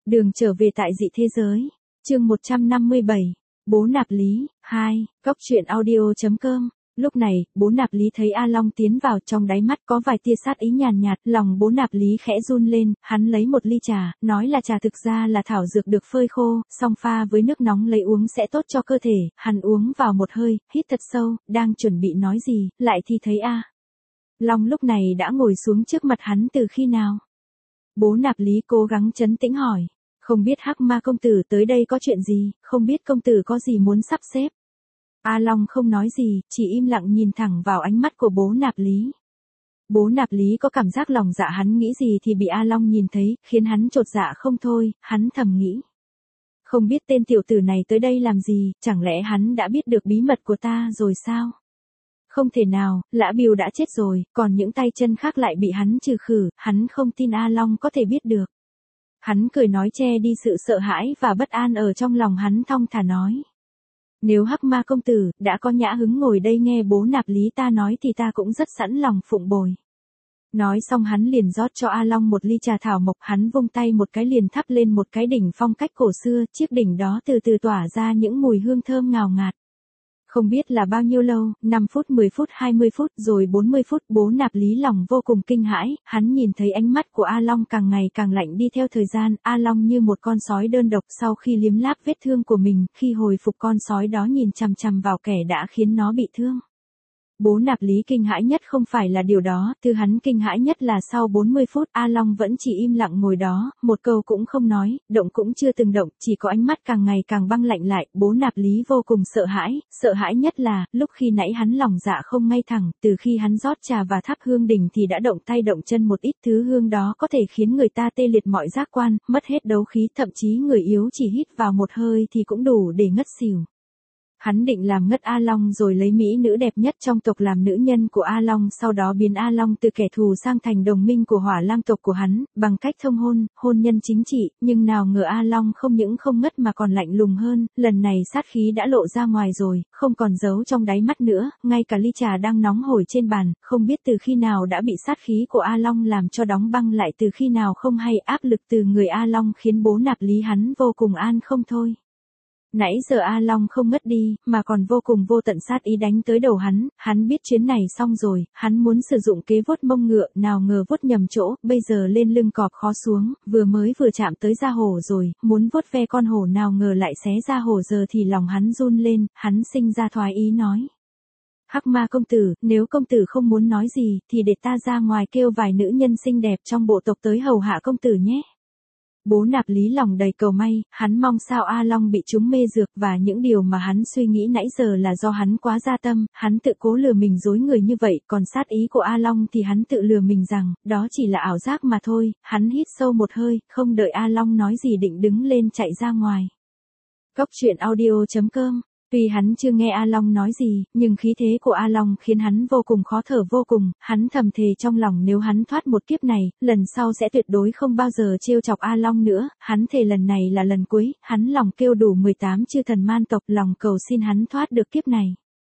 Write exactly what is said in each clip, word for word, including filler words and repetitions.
Đường trở về tại dị thế giới. Chương một trăm năm mươi bảy. Bố Nạp Lý. hai. Cóc truyện audio chấm com. Lúc này, bố Nạp Lý thấy A Long tiến vào, trong đáy mắt có vài tia sát ý nhàn nhạt, lòng bố Nạp Lý khẽ run lên, hắn lấy một ly trà, nói là trà thực ra là thảo dược được phơi khô, xong pha với nước nóng lấy uống sẽ tốt cho cơ thể. Hắn uống vào một hơi, hít thật sâu, đang chuẩn bị nói gì, lại thì thấy A Long lúc này đã ngồi xuống trước mặt hắn từ khi nào. Bố Nạp Lý cố gắng trấn tĩnh hỏi, không biết Hắc Ma công tử tới đây có chuyện gì, không biết công tử có gì muốn sắp xếp. A Long không nói gì, chỉ im lặng nhìn thẳng vào ánh mắt của bố Nạp Lý. Bố Nạp Lý có cảm giác lòng dạ hắn nghĩ gì thì bị A Long nhìn thấy, khiến hắn chột dạ không thôi, hắn thầm nghĩ. Không biết tên tiểu tử này tới đây làm gì, chẳng lẽ hắn đã biết được bí mật của ta rồi sao? Không thể nào, Lã Biêu đã chết rồi, còn những tay chân khác lại bị hắn trừ khử, hắn không tin A Long có thể biết được. Hắn cười nói che đi sự sợ hãi và bất an ở trong lòng hắn, thong thả nói. Nếu Hắc Ma công tử đã có nhã hứng ngồi đây nghe bố Nạp Lý ta nói thì ta cũng rất sẵn lòng phụng bồi. Nói xong hắn liền rót cho A Long một ly trà thảo mộc, hắn vung tay một cái liền thắp lên một cái đỉnh phong cách cổ xưa, chiếc đỉnh đó từ từ tỏa ra những mùi hương thơm ngào ngạt. Không biết là bao nhiêu lâu, năm phút, mười phút, hai mươi phút, rồi bốn mươi phút, bố Nạp Lý lòng vô cùng kinh hãi, hắn nhìn thấy ánh mắt của A Long càng ngày càng lạnh đi theo thời gian, A Long như một con sói đơn độc sau khi liếm láp vết thương của mình, khi hồi phục con sói đó nhìn chằm chằm vào kẻ đã khiến nó bị thương. Bố Nạp Lý kinh hãi nhất không phải là điều đó, thứ hắn kinh hãi nhất là sau bốn mươi phút A Long vẫn chỉ im lặng ngồi đó, một câu cũng không nói, động cũng chưa từng động, chỉ có ánh mắt càng ngày càng băng lạnh lại. Bố Nạp Lý vô cùng sợ hãi, sợ hãi nhất là, lúc khi nãy hắn lòng dạ không ngay thẳng, từ khi hắn rót trà và thắp hương đỉnh thì đã động tay động chân một ít, thứ hương đó có thể khiến người ta tê liệt mọi giác quan, mất hết đấu khí, thậm chí người yếu chỉ hít vào một hơi thì cũng đủ để ngất xỉu. Hắn định làm ngất A Long rồi lấy mỹ nữ đẹp nhất trong tộc làm nữ nhân của A Long, sau đó biến A Long từ kẻ thù sang thành đồng minh của Hỏa Lam tộc của hắn, bằng cách thông hôn, hôn nhân chính trị, nhưng nào ngờ A Long không những không ngất mà còn lạnh lùng hơn, lần này sát khí đã lộ ra ngoài rồi, không còn giấu trong đáy mắt nữa, ngay cả ly trà đang nóng hổi trên bàn, không biết từ khi nào đã bị sát khí của A Long làm cho đóng băng lại, từ khi nào không hay, áp lực từ người A Long khiến bố Nạp Lý hắn vô cùng an không thôi. Nãy giờ A Long không ngất đi, mà còn vô cùng vô tận sát ý đánh tới đầu hắn, hắn biết chuyến này xong rồi, hắn muốn sử dụng kế vuốt mông ngựa, nào ngờ vuốt nhầm chỗ, bây giờ lên lưng cọp khó xuống, vừa mới vừa chạm tới da hổ rồi, muốn vuốt ve con hổ nào ngờ lại xé da hổ, giờ thì lòng hắn run lên, hắn sinh ra thoái ý nói. Hắc Ma công tử, nếu công tử không muốn nói gì, thì để ta ra ngoài kêu vài nữ nhân xinh đẹp trong bộ tộc tới hầu hạ công tử nhé. Bố Nạp Lý lòng đầy cầu may, hắn mong sao A Long bị trúng mê dược, và những điều mà hắn suy nghĩ nãy giờ là do hắn quá gia tâm, hắn tự cố lừa mình dối người như vậy, còn sát ý của A Long thì hắn tự lừa mình rằng, đó chỉ là ảo giác mà thôi. Hắn hít sâu một hơi, không đợi A Long nói gì định đứng lên chạy ra ngoài. Cóc truyện audio chấm com. Tuy hắn chưa nghe A Long nói gì, nhưng khí thế của A Long khiến hắn vô cùng khó thở vô cùng, hắn thầm thề trong lòng nếu hắn thoát một kiếp này, lần sau sẽ tuyệt đối không bao giờ trêu chọc A Long nữa, hắn thề lần này là lần cuối, hắn lòng kêu đủ mười tám chư thần man tộc, lòng cầu xin hắn thoát được kiếp này.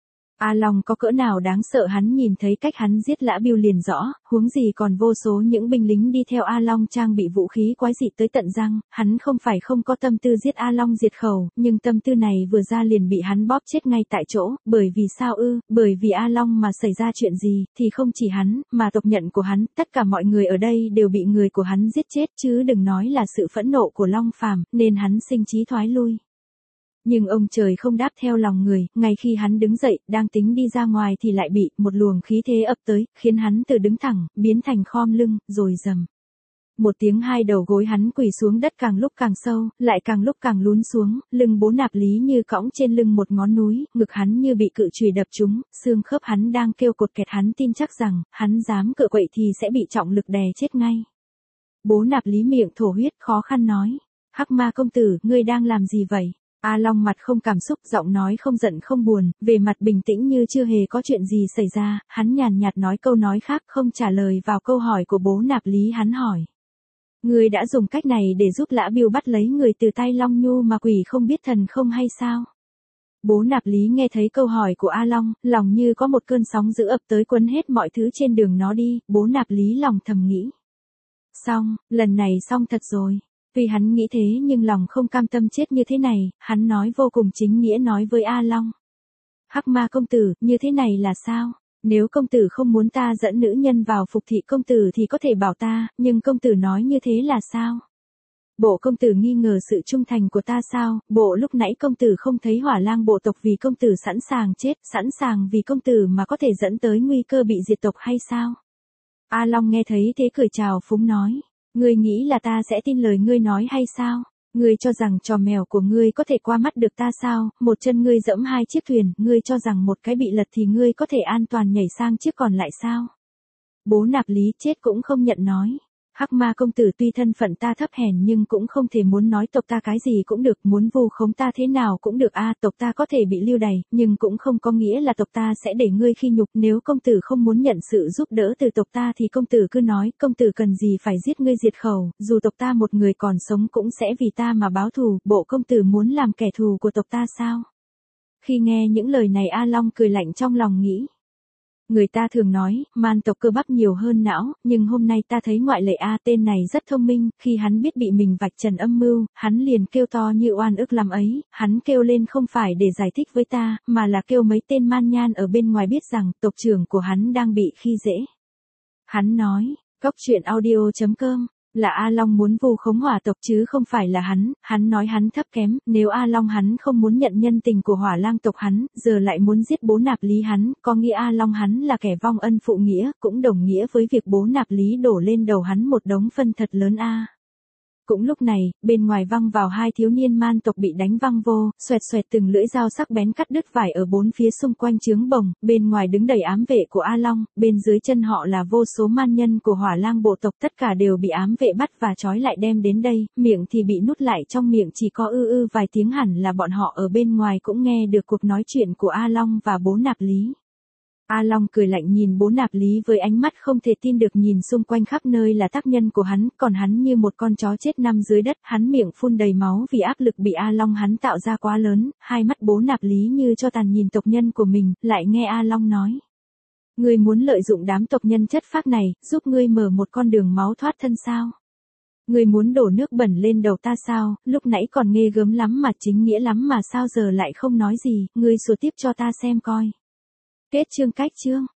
A Long có cỡ nào đáng sợ hắn nhìn thấy cách hắn giết Lã Biêu liền rõ, huống gì còn vô số những binh lính đi theo A Long trang bị vũ khí quái dị tới tận răng, hắn không phải không có tâm tư giết A Long diệt khẩu, nhưng tâm tư này vừa ra liền bị hắn bóp chết ngay tại chỗ, bởi vì sao ư, bởi vì A Long mà xảy ra chuyện gì, thì không chỉ hắn, mà tộc nhận của hắn, tất cả mọi người ở đây đều bị người của hắn giết chết, chứ đừng nói là sự phẫn nộ của Long Phàm, nên hắn sinh chí thoái lui. Nhưng ông trời không đáp theo lòng người, ngay khi hắn đứng dậy, đang tính đi ra ngoài thì lại bị một luồng khí thế ập tới, khiến hắn từ đứng thẳng, biến thành khom lưng, rồi rầm. Một tiếng hai đầu gối hắn quỳ xuống đất càng lúc càng sâu, lại càng lúc càng lún xuống, lưng bố Nạp Lý như cõng trên lưng một ngón núi, ngực hắn như bị cự chùy đập trúng, xương khớp hắn đang kêu cột kẹt, hắn tin chắc rằng, hắn dám cự quậy thì sẽ bị trọng lực đè chết ngay. Bố Nạp Lý miệng thổ huyết khó khăn nói, Hắc Ma công tử, ngươi đang làm gì vậy? A Long mặt không cảm xúc, giọng nói không giận không buồn, về mặt bình tĩnh như chưa hề có chuyện gì xảy ra, hắn nhàn nhạt nói câu nói khác, không trả lời vào câu hỏi của bố Nạp Lý. Hắn hỏi. Ngươi đã dùng cách này để giúp Lã Biêu bắt lấy người từ tay Long Nhu mà quỷ không biết thần không hay sao? Bố Nạp Lý nghe thấy câu hỏi của A Long, lòng như có một cơn sóng dữ ập tới cuốn hết mọi thứ trên đường nó đi, bố Nạp Lý lòng thầm nghĩ. Xong, lần này xong thật rồi. Tuy hắn nghĩ thế nhưng lòng không cam tâm chết như thế này, hắn nói vô cùng chính nghĩa nói với A Long. Hắc Ma công tử, như thế này là sao? Nếu công tử không muốn ta dẫn nữ nhân vào phục thị công tử thì có thể bảo ta, nhưng công tử nói như thế là sao? Bộ công tử nghi ngờ sự trung thành của ta sao? Bộ lúc nãy công tử không thấy Hỏa Lang bộ tộc vì công tử sẵn sàng chết, sẵn sàng vì công tử mà có thể dẫn tới nguy cơ bị diệt tộc hay sao? A Long nghe thấy thế cười chào phúng nói. Ngươi nghĩ là ta sẽ tin lời ngươi nói hay sao? Ngươi cho rằng trò mèo của ngươi có thể qua mắt được ta sao? Một chân ngươi dẫm hai chiếc thuyền, ngươi cho rằng một cái bị lật thì ngươi có thể an toàn nhảy sang chiếc còn lại sao? Bố Nạp Lý chết cũng không nhận nói. Hắc Ma công tử tuy thân phận ta thấp hèn nhưng cũng không thể muốn nói tộc ta cái gì cũng được, muốn vu khống ta thế nào cũng được a, à, tộc ta có thể bị lưu đày, nhưng cũng không có nghĩa là tộc ta sẽ để ngươi khi nhục, nếu công tử không muốn nhận sự giúp đỡ từ tộc ta thì công tử cứ nói, công tử cần gì phải giết ngươi diệt khẩu, dù tộc ta một người còn sống cũng sẽ vì ta mà báo thù, bộ công tử muốn làm kẻ thù của tộc ta sao? Khi nghe những lời này A Long cười lạnh trong lòng nghĩ. Người ta thường nói, man tộc cơ bắp nhiều hơn não, nhưng hôm nay ta thấy ngoại lệ A tên này rất thông minh, khi hắn biết bị mình vạch trần âm mưu, hắn liền kêu to như oan ức làm ấy, hắn kêu lên không phải để giải thích với ta, mà là kêu mấy tên man nhan ở bên ngoài biết rằng, tộc trưởng của hắn đang bị khi dễ. Hắn nói, cóc truyện audio chấm com, là A Long muốn vu khống Hỏa tộc chứ không phải là hắn, hắn nói hắn thấp kém, nếu A Long hắn không muốn nhận nhân tình của Hỏa Lang tộc hắn, giờ lại muốn giết bố Nạp Lý hắn, có nghĩa A Long hắn là kẻ vong ân phụ nghĩa, cũng đồng nghĩa với việc bố Nạp Lý đổ lên đầu hắn một đống phân thật lớn a. Cũng lúc này, bên ngoài văng vào hai thiếu niên man tộc bị đánh văng vô, xoẹt xoẹt từng lưỡi dao sắc bén cắt đứt vải ở bốn phía xung quanh trướng bồng, bên ngoài đứng đầy ám vệ của A Long, bên dưới chân họ là vô số man nhân của Hỏa Lang bộ tộc, tất cả đều bị ám vệ bắt và trói lại đem đến đây, miệng thì bị nút lại, trong miệng chỉ có ư ư vài tiếng, hẳn là bọn họ ở bên ngoài cũng nghe được cuộc nói chuyện của A Long và bố Nạp Lý. A Long cười lạnh nhìn bố Nạp Lý với ánh mắt không thể tin được, nhìn xung quanh khắp nơi là tác nhân của hắn, còn hắn như một con chó chết nằm dưới đất, hắn miệng phun đầy máu vì áp lực bị A Long hắn tạo ra quá lớn, hai mắt bố Nạp Lý như cho tàn nhìn tộc nhân của mình, lại nghe A Long nói. Ngươi muốn lợi dụng đám tộc nhân chất phác này, giúp ngươi mở một con đường máu thoát thân sao? Ngươi muốn đổ nước bẩn lên đầu ta sao, lúc nãy còn ghê gớm lắm mà chính nghĩa lắm mà sao giờ lại không nói gì, ngươi sửa tiếp cho ta xem coi. Kết chương cách chương.